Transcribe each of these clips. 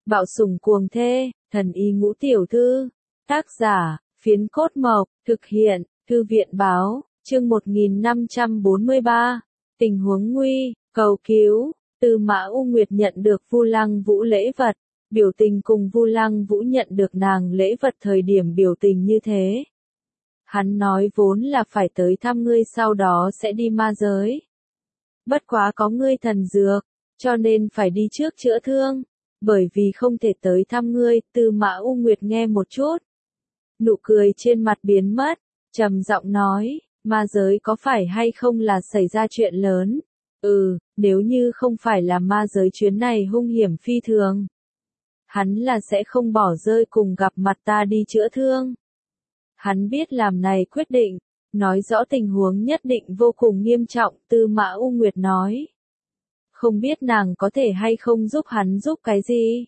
Bạo sủng cuồng thê, thần y ngũ tiểu thư. Tác giả, Phiến Cốt Mộc, thực hiện, Thư viện báo, chương 1543. Tình huống nguy, cầu cứu. Tư Mã U Nguyệt nhận được Vu Lăng Vũ lễ vật, biểu tình cùng Vu Lăng Vũ nhận được nàng lễ vật thời điểm biểu tình như thế. Hắn nói vốn là phải tới thăm ngươi sau đó sẽ đi ma giới. Bất quá có ngươi thần dược, cho nên phải đi trước chữa thương, bởi vì không thể tới thăm ngươi. Tư Mã U Nguyệt nghe một chút, nụ cười trên mặt biến mất, trầm giọng nói, ma giới có phải hay không là xảy ra chuyện lớn? Nếu như không phải là ma giới chuyến này hung hiểm phi thường, hắn là sẽ không bỏ rơi cùng gặp mặt ta đi chữa thương. Hắn biết làm này quyết định, nói rõ tình huống nhất định vô cùng nghiêm trọng. Tư Mã U Nguyệt nói, không biết nàng có thể hay không giúp hắn giúp cái gì.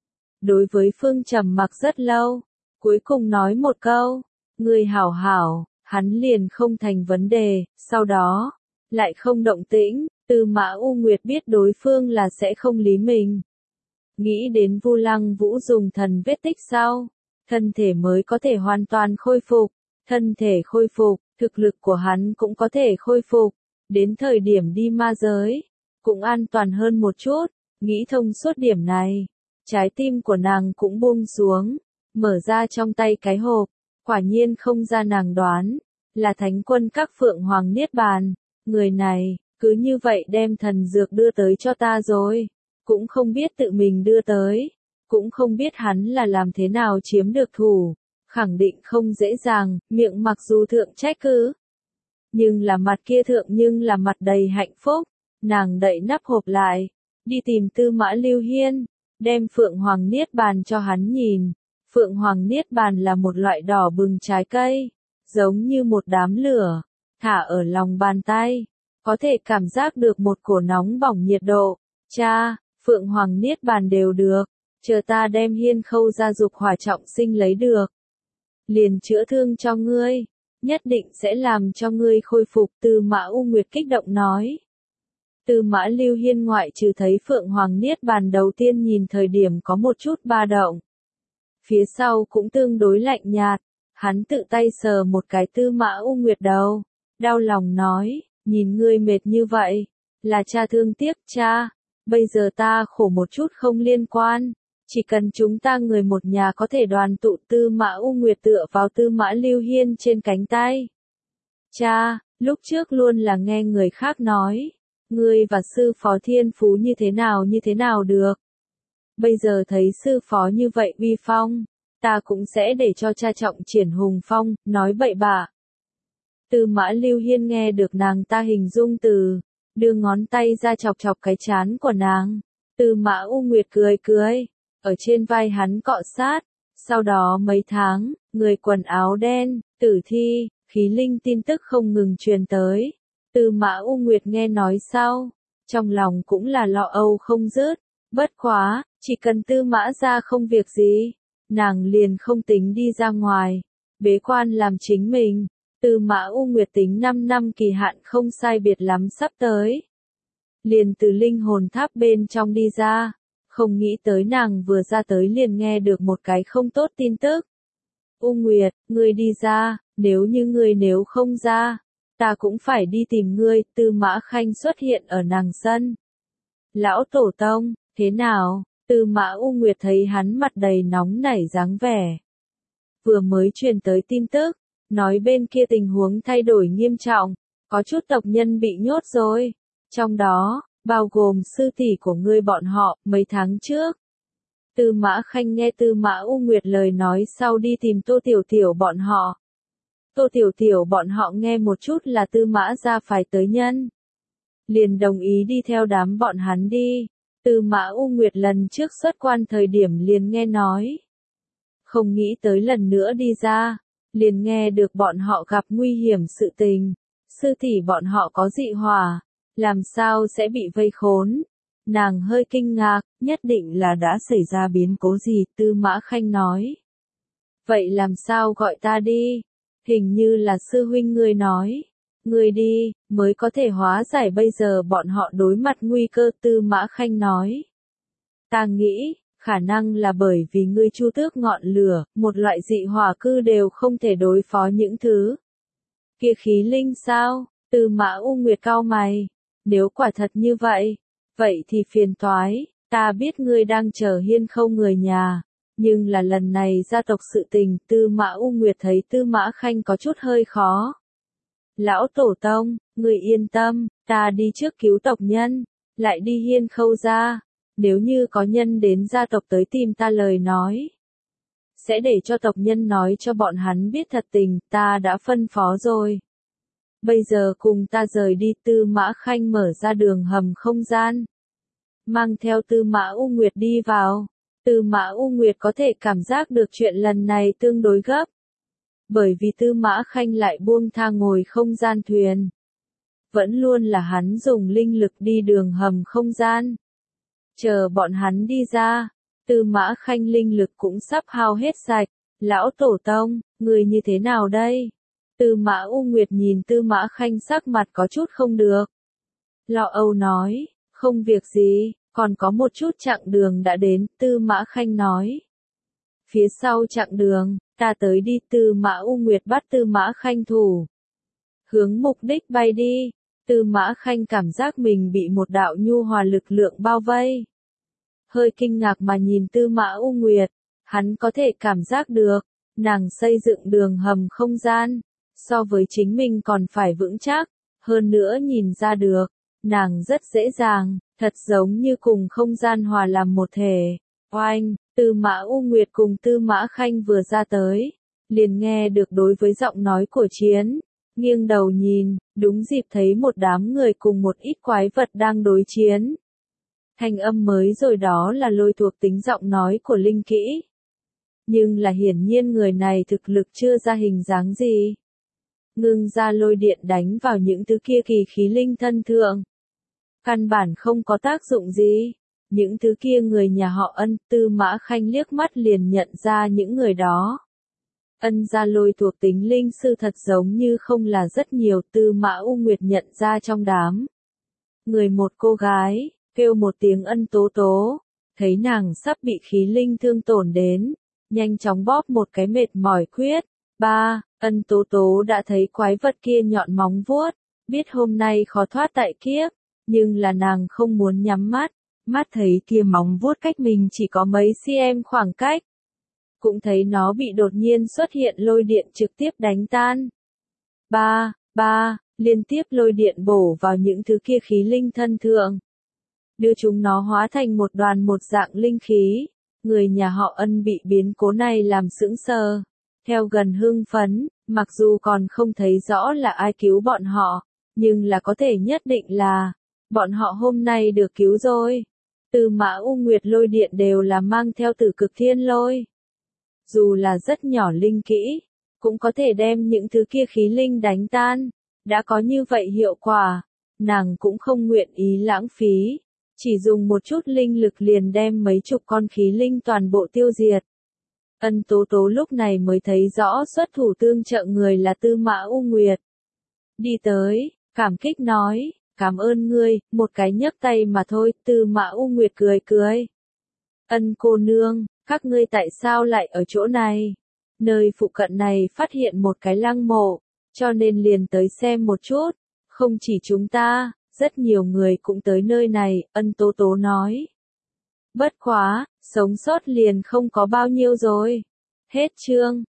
Đối với Phương trầm mặc rất lâu, cuối cùng nói một câu, ngươi hảo hảo, hắn liền không thành vấn đề, sau đó, lại không động tĩnh. Tư Mã U Nguyệt biết đối phương là sẽ không lý mình. Nghĩ đến Vu Lăng Vũ dùng thần vết tích sau, thân thể mới có thể hoàn toàn khôi phục, thân thể khôi phục, thực lực của hắn cũng có thể khôi phục, đến thời điểm đi ma giới, cũng an toàn hơn một chút. Nghĩ thông suốt điểm này, trái tim của nàng cũng buông xuống, mở ra trong tay cái hộp, quả nhiên không ra nàng đoán, là Thánh Quân Các Phượng Hoàng Niết Bàn. Người này, cứ như vậy đem thần dược đưa tới cho ta rồi, cũng không biết tự mình đưa tới, cũng không biết hắn là làm thế nào chiếm được thủ, khẳng định không dễ dàng. Miệng mặc dù thượng trách cứ, nhưng là mặt kia thượng nhưng là mặt đầy hạnh phúc. Nàng đậy nắp hộp lại, đi tìm Tư Mã Lưu Hiên, đem Phượng Hoàng Niết Bàn cho hắn nhìn. Phượng Hoàng Niết Bàn là một loại đỏ bừng trái cây, giống như một đám lửa, thả ở lòng bàn tay, có thể cảm giác được một cổ nóng bỏng nhiệt độ. Cha, Phượng Hoàng Niết Bàn đều được, chờ ta đem Hiên Khâu gia dục hỏa trọng sinh lấy được, liền chữa thương cho ngươi, nhất định sẽ làm cho ngươi khôi phục. Tư Mã U Nguyệt kích động nói. Tư Mã Lưu Hiên ngoại trừ thấy Phượng Hoàng Niết Bàn đầu tiên nhìn thời điểm có một chút ba động, phía sau cũng tương đối lạnh nhạt. Hắn tự tay sờ một cái Tư Mã U Nguyệt đầu, đau lòng nói, nhìn ngươi mệt như vậy, là cha thương tiếc. Cha, bây giờ ta khổ một chút không liên quan, chỉ cần chúng ta người một nhà có thể đoàn tụ. Tư Mã U Nguyệt tựa vào Tư Mã Lưu Hiên trên cánh tay. Cha, lúc trước luôn là nghe người khác nói, ngươi và sư phó thiên phú như thế nào được. Bây giờ thấy sư phó như vậy uy phong, ta cũng sẽ để cho cha trọng triển hùng phong. Nói bậy bạ. Tư Mã Lưu Hiên nghe được nàng ta hình dung từ, đưa ngón tay ra chọc chọc cái trán của nàng. Tư Mã U Nguyệt cười cười, ở trên vai hắn cọ sát. Sau đó mấy tháng, người quần áo đen, tử thi, khí linh tin tức không ngừng truyền tới. Tư Mã U Nguyệt nghe nói sau, trong lòng cũng là lo âu không dứt. Bất quá, chỉ cần Tư Mã ra không việc gì, nàng liền không tính đi ra ngoài, bế quan làm chính mình. Tư Mã U Nguyệt tính 5 năm kỳ hạn không sai biệt lắm sắp tới, liền từ linh hồn tháp bên trong đi ra. Không nghĩ tới nàng vừa ra tới liền nghe được một cái không tốt tin tức. U Nguyệt, ngươi đi ra, nếu như ngươi nếu không ra, ta cũng phải đi tìm ngươi. Tư Mã Khanh xuất hiện ở nàng sân. Lão tổ tông, thế nào? Tư Mã U Nguyệt thấy hắn mặt đầy nóng nảy dáng vẻ. Vừa mới truyền tới tin tức, nói bên kia tình huống thay đổi nghiêm trọng, có chút tộc nhân bị nhốt rồi, trong đó, bao gồm sư tỷ của ngươi bọn họ. Mấy tháng trước, Tư Mã Khanh nghe Tư Mã U Nguyệt lời nói sau đi tìm Tô Tiểu Tiểu bọn họ. Tô Tiểu Tiểu bọn họ nghe một chút là Tư Mã ra phải tới nhân, liền đồng ý đi theo đám bọn hắn đi. Tư Mã U Nguyệt lần trước xuất quan thời điểm liền nghe nói, không nghĩ tới lần nữa đi ra, liền nghe được bọn họ gặp nguy hiểm sự tình, sư tỷ bọn họ có dị hỏa, làm sao sẽ bị vây khốn. Nàng hơi kinh ngạc, nhất định là đã xảy ra biến cố gì. Tư Mã Khanh nói, vậy làm sao gọi ta đi? Hình như là sư huynh ngươi nói, ngươi đi, mới có thể hóa giải bây giờ bọn họ đối mặt nguy cơ. Tư Mã Khanh nói, ta nghĩ, Khả năng là bởi vì ngươi chu tước ngọn lửa, một loại dị hỏa cư đều không thể đối phó những thứ kia khí linh sao? Tư Mã U Nguyệt cau mày. Nếu quả thật như vậy, vậy thì phiền toái, ta biết ngươi đang chờ Hiên Khâu người nhà, nhưng là lần này gia tộc sự tình, Tư Mã U Nguyệt thấy Tư Mã Khanh có chút hơi khó. Lão tổ tông, ngươi yên tâm, ta đi trước cứu tộc nhân, lại đi Hiên Khâu gia, nếu như có nhân đến gia tộc tới tìm ta lời nói, sẽ để cho tộc nhân nói cho bọn hắn biết thật tình, ta đã phân phó rồi. Bây giờ cùng ta rời đi. Tư Mã Khanh mở ra đường hầm không gian, mang theo Tư Mã U Nguyệt đi vào. Tư Mã U Nguyệt có thể cảm giác được chuyện lần này tương đối gấp, bởi vì Tư Mã Khanh lại buông tha ngồi không gian thuyền. Vẫn luôn là hắn dùng linh lực đi đường hầm không gian. Chờ bọn hắn đi ra, Tư Mã Khanh linh lực cũng sắp hao hết sạch. Lão tổ tông, người như thế nào đây? Tư Mã U Nguyệt nhìn Tư Mã Khanh sắc mặt có chút không được. Lo âu nói, không việc gì, còn có một chút chặng đường đã đến. Tư Mã Khanh nói. Phía sau chặng đường, ta tới đi. Tư Mã U Nguyệt bắt Tư Mã Khanh thủ, hướng mục đích bay đi. Tư Mã Khanh cảm giác mình bị một đạo nhu hòa lực lượng bao vây. Hơi kinh ngạc mà nhìn Tư Mã U Nguyệt, hắn có thể cảm giác được, nàng xây dựng đường hầm không gian, so với chính mình còn phải vững chắc, hơn nữa nhìn ra được, nàng rất dễ dàng, thật giống như cùng không gian hòa làm một thể. Oanh, Tư Mã U Nguyệt cùng Tư Mã Khanh vừa ra tới, liền nghe được đối với giọng nói của chiến, nghiêng đầu nhìn, đúng dịp thấy một đám người cùng một ít quái vật đang đối chiến. Thanh âm mới rồi đó là lôi thuộc tính giọng nói của Linh Kỹ. Nhưng là hiển nhiên người này thực lực chưa ra hình dáng gì. Ngưng ra lôi điện đánh vào những thứ kia kỳ khí linh thân thượng. Căn bản không có tác dụng gì. Những thứ kia người nhà họ Ân. Tư Mã Khanh liếc mắt liền nhận ra những người đó. Ân gia lôi thuộc tính linh sư thật giống như không là rất nhiều. Tư Mã U Nguyệt nhận ra trong đám người một cô gái, kêu một tiếng Ân Tố Tố, thấy nàng sắp bị khí linh thương tổn đến, nhanh chóng bóp một cái mệt mỏi quyết. Ân Tố Tố đã thấy quái vật kia nhọn móng vuốt, biết hôm nay khó thoát tại kiếp, nhưng là nàng không muốn nhắm mắt, mắt thấy kia móng vuốt cách mình chỉ có mấy cm khoảng cách. Cũng thấy nó bị đột nhiên xuất hiện lôi điện trực tiếp đánh tan. Liên tiếp lôi điện bổ vào những thứ kia khí linh thân thượng, đưa chúng nó hóa thành một đoàn một dạng linh khí. Người nhà họ Ân bị biến cố này làm sững sờ, theo gần hưng phấn, mặc dù còn không thấy rõ là ai cứu bọn họ, nhưng là có thể nhất định là, bọn họ hôm nay được cứu rồi. Tư Mã U Nguyệt lôi điện đều là mang theo Tử Cực Thiên Lôi. Dù là rất nhỏ linh kỹ, cũng có thể đem những thứ kia khí linh đánh tan. Đã có như vậy hiệu quả, nàng cũng không nguyện ý lãng phí. Chỉ dùng một chút linh lực liền đem mấy chục con khí linh toàn bộ tiêu diệt. Ân Tố Tố lúc này mới thấy rõ xuất thủ tương trợ người là Tư Mã U Nguyệt. Đi tới, cảm kích nói, cảm ơn ngươi, một cái nhấc tay mà thôi. Tư Mã U Nguyệt cười cười. Ân cô nương, các ngươi tại sao lại ở chỗ này? Nơi phụ cận này phát hiện một cái lăng mộ, cho nên liền tới xem một chút. Không chỉ chúng ta, rất nhiều người cũng tới nơi này. Ân Tố Tố nói. Bất quá, sống sót liền không có bao nhiêu rồi. Hết chương.